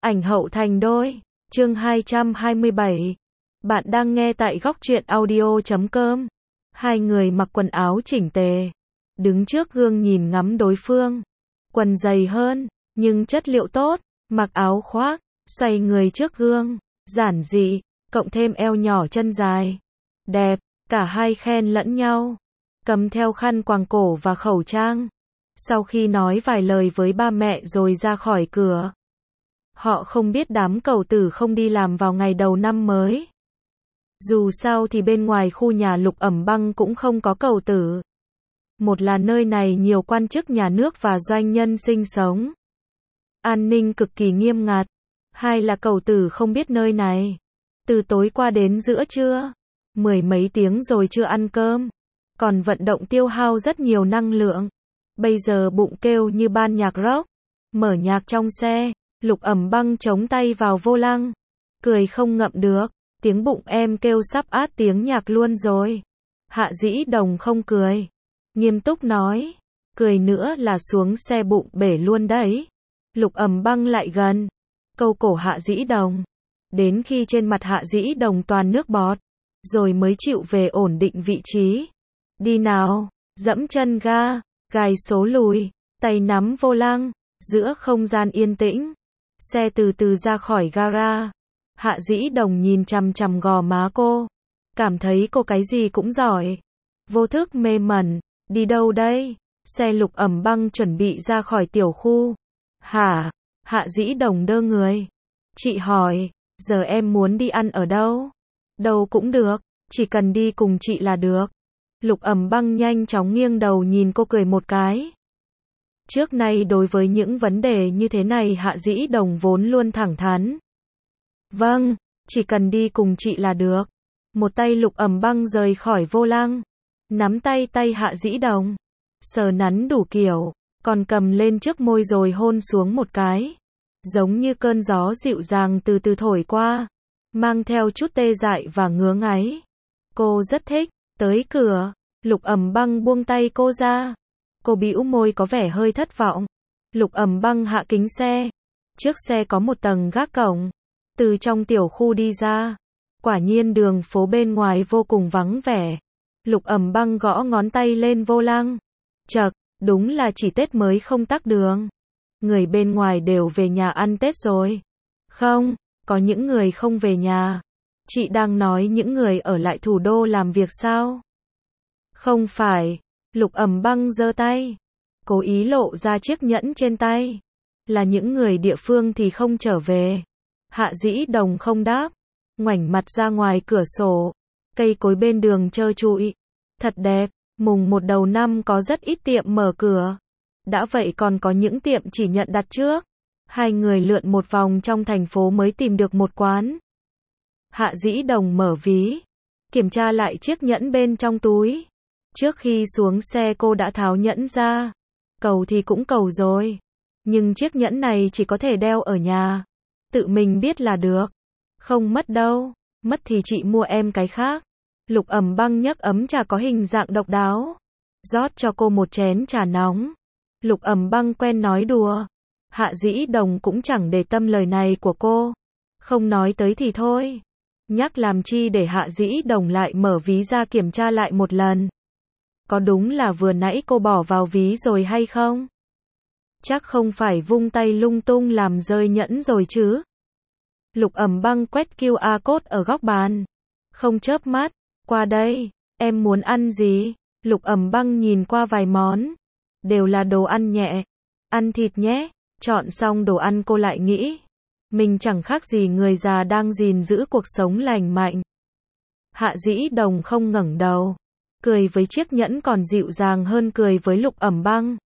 Ảnh hậu thành đôi. Chương 227. Bạn đang nghe tại góc truyện audio.com. Hai người mặc quần áo chỉnh tề, đứng trước gương nhìn ngắm đối phương. Quần dày hơn, nhưng chất liệu tốt, mặc áo khoác, xoay người trước gương, giản dị, cộng thêm eo nhỏ chân dài. Đẹp, cả hai khen lẫn nhau. Cầm theo khăn quàng cổ và khẩu trang. Sau khi nói vài lời với ba mẹ rồi ra khỏi cửa. Họ không biết đám cẩu tử không đi làm vào ngày đầu năm mới. Dù sao thì bên ngoài khu nhà Lục Ẩm Băng cũng không có cẩu tử. Một là nơi này nhiều quan chức nhà nước và doanh nhân sinh sống. An ninh cực kỳ nghiêm ngặt. Hai là cẩu tử không biết nơi này. Từ tối qua đến giữa trưa, 10 mấy tiếng rồi chưa ăn cơm. Còn vận động tiêu hao rất nhiều năng lượng. Bây giờ bụng kêu như ban nhạc rock. Mở nhạc trong xe, Lục Ẩm Băng chống tay vào vô lăng. Cười không ngậm được, tiếng bụng em kêu sắp át tiếng nhạc luôn rồi. Hạ Dĩ Đồng không cười. Nghiêm túc nói, cười nữa là xuống xe bụng bể luôn đấy. Lục Ẩm Băng lại gần, câu cổ Hạ Dĩ Đồng. Đến khi trên mặt Hạ Dĩ Đồng toàn nước bọt, rồi mới chịu về ổn định vị trí. Đi nào, dẫm chân ga, gài số lùi, tay nắm vô lăng, giữa không gian yên tĩnh. Xe từ từ ra khỏi gara. Hạ Dĩ Đồng nhìn chằm chằm gò má cô. Cảm thấy cô cái gì cũng giỏi. Vô thức mê mẩn. Đi đâu đây? Xe Lục Ẩm Băng chuẩn bị ra khỏi tiểu khu. Hả? Hạ Dĩ Đồng đơ người. Chị hỏi, giờ em muốn đi ăn ở đâu? Đâu cũng được, chỉ cần đi cùng chị là được. Lục Ẩm Băng nhanh chóng nghiêng đầu nhìn cô cười một cái. Trước nay đối với những vấn đề như thế này Hạ Dĩ Đồng vốn luôn thẳng thắn. Vâng, chỉ cần đi cùng chị là được. Một tay Lục Ẩm Băng rời khỏi vô lăng, nắm tay Hạ Dĩ Đồng, sờ nắn đủ kiểu, còn cầm lên trước môi rồi hôn xuống một cái. Giống như cơn gió dịu dàng từ từ thổi qua, mang theo chút tê dại và ngứa ngáy. Cô rất thích. Tới cửa, Lục Ẩm Băng buông tay cô ra. Cô bĩu môi có vẻ hơi thất vọng. Lục Ẩm Băng hạ kính xe. Trước xe có một tầng gác cổng. Từ trong tiểu khu đi ra. Quả nhiên đường phố bên ngoài vô cùng vắng vẻ. Lục Ẩm Băng gõ ngón tay lên vô lăng. Chậc, đúng là chỉ Tết mới không tắc đường. Người bên ngoài đều về nhà ăn Tết rồi. Không, có những người không về nhà. Chị đang nói những người ở lại thủ đô làm việc sao? Không phải. Lục Ẩm Băng giơ tay, cố ý lộ ra chiếc nhẫn trên tay. Là những người địa phương thì không trở về. Hạ Dĩ Đồng không đáp, ngoảnh mặt ra ngoài cửa sổ. Cây cối bên đường trơ trụi, thật đẹp. Mùng 1 đầu năm có rất ít tiệm mở cửa. Đã vậy còn có những tiệm chỉ nhận đặt trước. Hai người lượn một vòng trong thành phố mới tìm được một quán. Hạ Dĩ Đồng mở ví, kiểm tra lại chiếc nhẫn bên trong túi. Trước khi xuống xe cô đã tháo nhẫn ra. Cầu thì cũng cầu rồi. Nhưng chiếc nhẫn này chỉ có thể đeo ở nhà. Tự mình biết là được. Không mất đâu. Mất thì chị mua em cái khác. Lục Ẩm Băng nhấc ấm trà có hình dạng độc đáo. Rót cho cô một chén trà nóng. Lục Ẩm Băng quen nói đùa. Hạ Dĩ Đồng cũng chẳng để tâm lời này của cô. Không nói tới thì thôi. Nhắc làm chi để Hạ Dĩ Đồng lại mở ví ra kiểm tra lại một lần. Có đúng là vừa nãy cô bỏ vào ví rồi hay không? Chắc không phải vung tay lung tung làm rơi nhẫn rồi chứ? Lục Ẩm Băng quét QR code ở góc bàn. Không chớp mắt. Qua đây, em muốn ăn gì? Lục Ẩm Băng nhìn qua vài món. Đều là đồ ăn nhẹ. Ăn thịt nhé. Chọn xong đồ ăn cô lại nghĩ. Mình chẳng khác gì người già đang gìn giữ cuộc sống lành mạnh. Hạ Dĩ Đồng không ngẩng đầu. Cười với chiếc nhẫn còn dịu dàng hơn cười với Lục Ẩm Băng.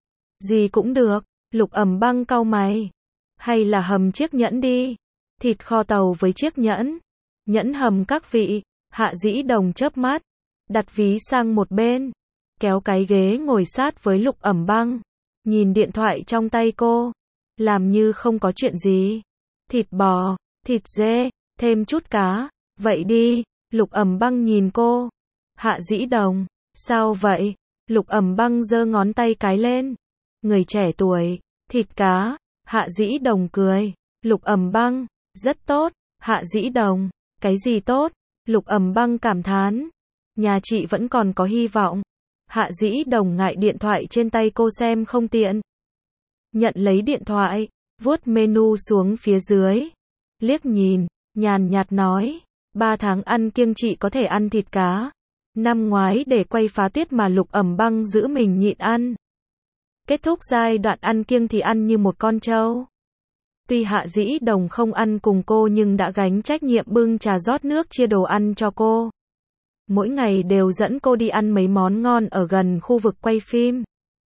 Gì cũng được. Lục Ẩm Băng cau mày. Hay là hầm chiếc nhẫn đi. Thịt kho tàu với chiếc nhẫn. Nhẫn hầm các vị. Hạ Dĩ Đồng chớp mắt. Đặt ví sang một bên. Kéo cái ghế ngồi sát với Lục Ẩm Băng. Nhìn điện thoại trong tay cô. Làm như không có chuyện gì. Thịt bò, thịt dê, thêm chút cá. Vậy đi. Lục Ẩm Băng nhìn cô. Hạ Dĩ Đồng, sao vậy? Lục Ẩm Băng giơ ngón tay cái lên. Người trẻ tuổi, thịt cá. Hạ Dĩ Đồng cười. Lục Ẩm Băng, rất tốt. Hạ Dĩ Đồng, cái gì tốt? Lục Ẩm Băng cảm thán. Nhà chị vẫn còn có hy vọng. Hạ Dĩ Đồng ngại điện thoại trên tay cô xem không tiện. Nhận lấy điện thoại, vuốt menu xuống phía dưới. Liếc nhìn, nhàn nhạt nói. 3 tháng ăn kiêng chị có thể ăn thịt cá. Năm ngoái để quay Phá Tuyết mà Lục Ẩm Băng giữ mình nhịn ăn. Kết thúc giai đoạn ăn kiêng thì ăn như một con trâu. Tuy Hạ Dĩ Đồng không ăn cùng cô nhưng đã gánh trách nhiệm bưng trà rót nước chia đồ ăn cho cô. Mỗi ngày đều dẫn cô đi ăn mấy món ngon ở gần khu vực quay phim.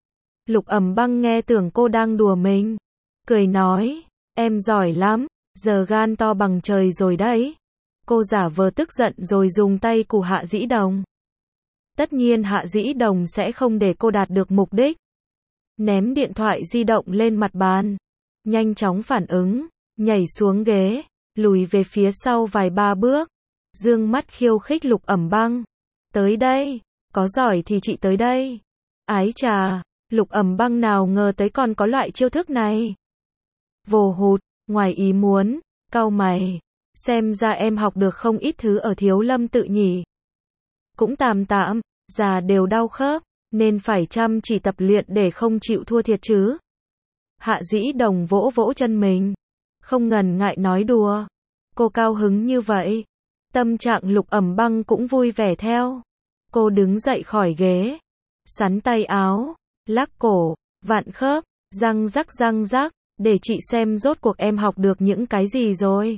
Lục Ẩm Băng nghe tưởng cô đang đùa mình. Cười nói, em giỏi lắm, giờ gan to bằng trời rồi đấy. Cô giả vờ tức giận rồi dùng tay cù Hạ Dĩ Đồng. Tất nhiên Hạ Dĩ Đồng sẽ không để cô đạt được mục đích. Ném điện thoại di động lên mặt bàn. Nhanh chóng phản ứng, nhảy xuống ghế, lùi về phía sau vài ba bước. Dương mắt khiêu khích Lục Ẩm Băng. Tới đây, có giỏi thì chị tới đây. Ái chà, Lục Ẩm Băng nào ngờ tới còn có loại chiêu thức này. Vồ hụt, ngoài ý muốn, cau mày. Xem ra em học được không ít thứ ở Thiếu Lâm tự nhỉ. Cũng tạm tạm, già đều đau khớp, nên phải chăm chỉ tập luyện để không chịu thua thiệt chứ. Hạ Dĩ Đồng vỗ vỗ chân mình. Không ngần ngại nói đùa. Cô cao hứng như vậy. Tâm trạng Lục Ẩm Băng cũng vui vẻ theo. Cô đứng dậy khỏi ghế. Sắn tay áo. Lắc cổ. Vặn khớp. Răng rắc. Để chị xem rốt cuộc em học được những cái gì rồi.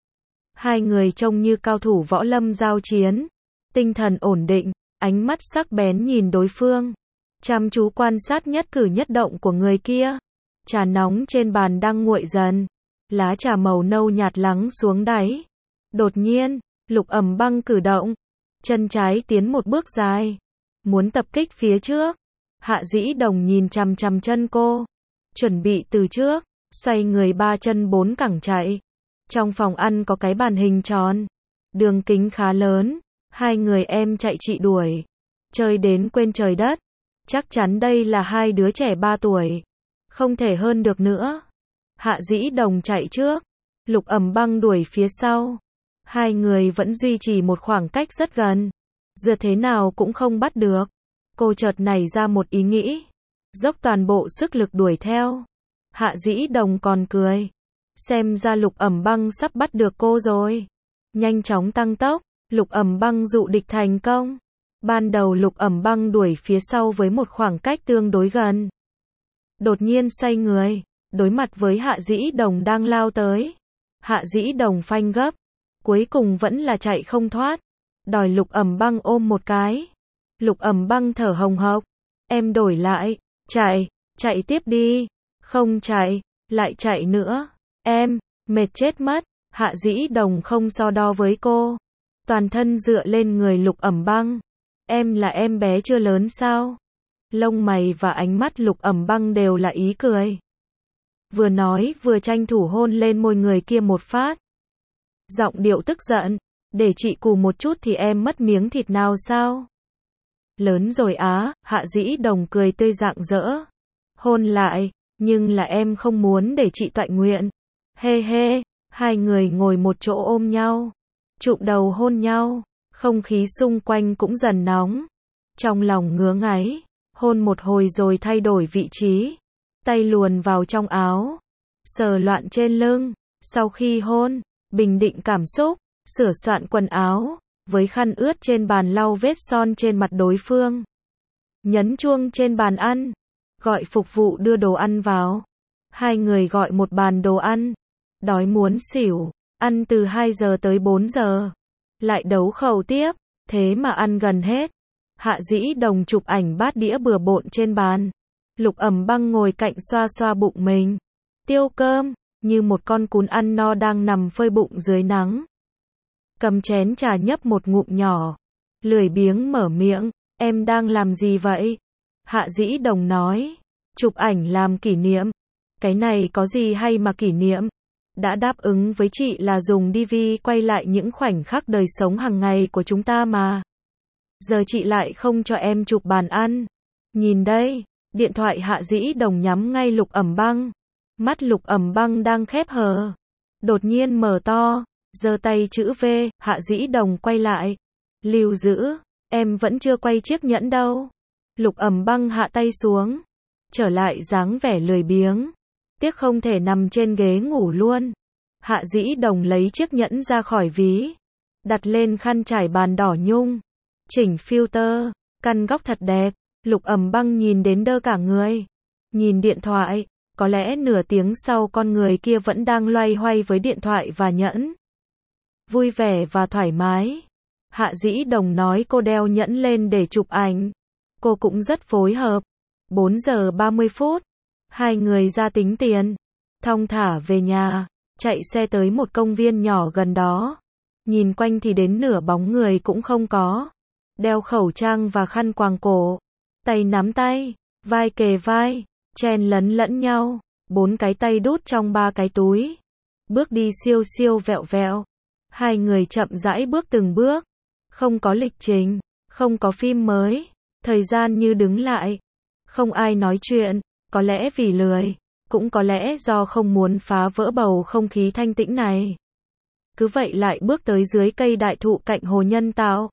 Hai người trông như cao thủ võ lâm giao chiến. Tinh thần ổn định. Ánh mắt sắc bén nhìn đối phương. Chăm chú quan sát nhất cử nhất động của người kia. Trà nóng trên bàn đang nguội dần. Lá trà màu nâu nhạt lắng xuống đáy. Đột nhiên, Lục Ẩm Băng cử động. Chân trái tiến một bước dài. Muốn tập kích phía trước. Hạ Dĩ Đồng nhìn chằm chằm chân cô. Chuẩn bị từ trước. Xoay người 3 chân 4 cẳng chạy. Trong phòng ăn có cái bàn hình tròn. Đường kính khá lớn. Hai người em chạy chị đuổi. Chơi đến quên trời đất. Chắc chắn đây là hai đứa trẻ 3 tuổi. Không thể hơn được nữa. Hạ Dĩ Đồng chạy trước. Lục Ẩm Băng đuổi phía sau. Hai người vẫn duy trì một khoảng cách rất gần. Giờ thế nào cũng không bắt được. Cô chợt nảy ra một ý nghĩ. Dốc toàn bộ sức lực đuổi theo. Hạ Dĩ Đồng còn cười. Xem ra Lục Ẩm Băng sắp bắt được cô rồi. Nhanh chóng tăng tốc. Lục Ẩm Băng dụ địch thành công. Ban đầu Lục Ẩm Băng đuổi phía sau với một khoảng cách tương đối gần. Đột nhiên xoay người, đối mặt với Hạ Dĩ Đồng đang lao tới. Hạ Dĩ Đồng phanh gấp, cuối cùng vẫn là chạy không thoát, đòi Lục Ẩm Băng ôm một cái. Lục Ẩm Băng thở hồng hộc, em đổi lại, chạy tiếp đi, không chạy, lại chạy nữa, em, mệt chết mất. Hạ Dĩ Đồng không so đo với cô, toàn thân dựa lên người Lục Ẩm Băng. Em là em bé chưa lớn sao? Lông mày và ánh mắt Lục Ẩm Băng đều là ý cười. Vừa nói vừa tranh thủ hôn lên môi người kia một phát. Giọng điệu tức giận, để chị cù một chút thì em mất miếng thịt nào sao? Lớn rồi á, Hạ Dĩ Đồng cười tươi rạng rỡ. Hôn lại, nhưng là em không muốn để chị toại nguyện. Hê hê, hai người ngồi một chỗ ôm nhau, chụm đầu hôn nhau, không khí xung quanh cũng dần nóng. Trong lòng ngứa ngáy, hôn một hồi rồi thay đổi vị trí. Tay luồn vào trong áo, sờ loạn trên lưng. Sau khi hôn, bình định cảm xúc, sửa soạn quần áo, với khăn ướt trên bàn lau vết son trên mặt đối phương. Nhấn chuông trên bàn ăn, gọi phục vụ đưa đồ ăn vào. Hai người gọi một bàn đồ ăn. Đói muốn xỉu, ăn từ 2 giờ tới 4 giờ. Lại đấu khẩu tiếp, thế mà ăn gần hết. Hạ Dĩ Đồng chụp ảnh bát đĩa bừa bộn trên bàn. Lục Ẩm Băng ngồi cạnh xoa xoa bụng mình. Tiêu cơm, như một con cún ăn no đang nằm phơi bụng dưới nắng. Cầm chén trà nhấp một ngụm nhỏ. Lười biếng mở miệng, em đang làm gì vậy? Hạ Dĩ Đồng nói, chụp ảnh làm kỷ niệm. Cái này có gì hay mà kỷ niệm? Đã đáp ứng với chị là dùng DV quay lại những khoảnh khắc đời sống hàng ngày của chúng ta mà. Giờ chị lại không cho em chụp bàn ăn. Nhìn đây, điện thoại Hạ Dĩ Đồng nhắm ngay Lục Ẩm Băng. Mắt Lục Ẩm Băng đang khép hờ. đột nhiên mở to, giơ tay chữ V, Hạ Dĩ Đồng quay lại. Lưu giữ, em vẫn chưa quay chiếc nhẫn đâu. Lục Ẩm Băng hạ tay xuống, trở lại dáng vẻ lười biếng. Tiếc không thể nằm trên ghế ngủ luôn. Hạ Dĩ Đồng lấy chiếc nhẫn ra khỏi ví, đặt lên khăn trải bàn đỏ nhung, chỉnh filter, căn góc thật đẹp. Lục Ẩm Băng nhìn đến đơ cả người. Nhìn điện thoại, có lẽ nửa tiếng sau con người kia vẫn đang loay hoay với điện thoại và nhẫn. Vui vẻ và thoải mái. Hạ Dĩ Đồng nói cô đeo nhẫn lên để chụp ảnh. Cô cũng rất phối hợp. 4 giờ 30 phút, hai người ra tính tiền, thong thả về nhà, chạy xe tới một công viên nhỏ gần đó. Nhìn quanh thì đến nửa bóng người cũng không có. Đeo khẩu trang và khăn quàng cổ, tay nắm tay, vai kề vai, chen lấn lẫn nhau, 4 cái tay đút trong 3 cái túi. Bước đi siêu siêu vẹo vẹo. Hai người chậm rãi bước từng bước. Không có lịch trình, không có phim mới, thời gian như đứng lại. Không ai nói chuyện, có lẽ vì lười, cũng có lẽ do không muốn phá vỡ bầu không khí thanh tĩnh này. Cứ vậy lại bước tới dưới cây đại thụ cạnh hồ nhân tạo.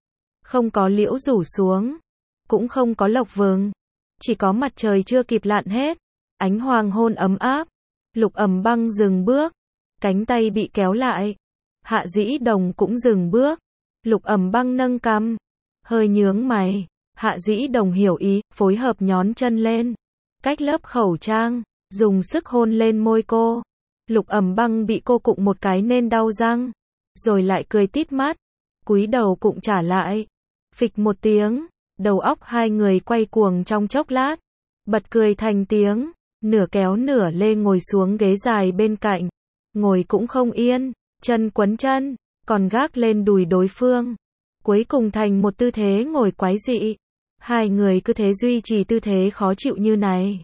Không có liễu rủ xuống, cũng không có lộc vừng, chỉ có mặt trời chưa kịp lặn hết, ánh hoàng hôn ấm áp. Lục Ẩm Băng dừng bước, cánh tay bị kéo lại. Hạ Dĩ Đồng cũng dừng bước. Lục Ẩm Băng nâng cằm, hơi nhướng mày. Hạ Dĩ Đồng hiểu ý, phối hợp nhón chân lên, cách lớp khẩu trang, dùng sức hôn lên môi cô. Lục Ẩm Băng bị cô cụng một cái nên đau răng, rồi lại cười tít mắt, cúi đầu cụng trả lại. Phịch một tiếng, đầu óc hai người quay cuồng trong chốc lát, bật cười thành tiếng, nửa kéo nửa lê ngồi xuống ghế dài bên cạnh. Ngồi cũng không yên, chân quấn chân, còn gác lên đùi đối phương. Cuối cùng thành một tư thế ngồi quái dị. Hai người cứ thế duy trì tư thế khó chịu như này.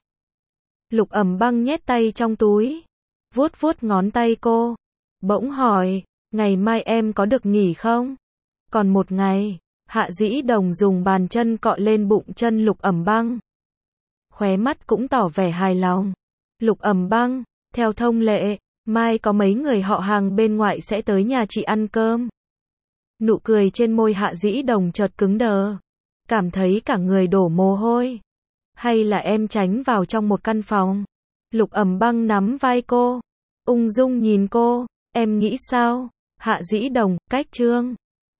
Lục Ẩm Băng nhét tay trong túi, vuốt vuốt ngón tay cô, bỗng hỏi, ngày mai em có được nghỉ không? Còn một ngày. Hạ Dĩ Đồng dùng bàn chân cọ lên bụng chân Lục Ẩm Băng, khóe mắt cũng tỏ vẻ hài lòng. Lục Ẩm Băng, theo thông lệ, mai có mấy người họ hàng bên ngoại sẽ tới nhà chị ăn cơm. Nụ cười trên môi Hạ Dĩ Đồng chợt cứng đờ, cảm thấy cả người đổ mồ hôi. Hay là em tránh vào trong một căn phòng? Lục Ẩm Băng nắm vai cô, ung dung nhìn cô, em nghĩ sao? Hạ Dĩ Đồng, cách chương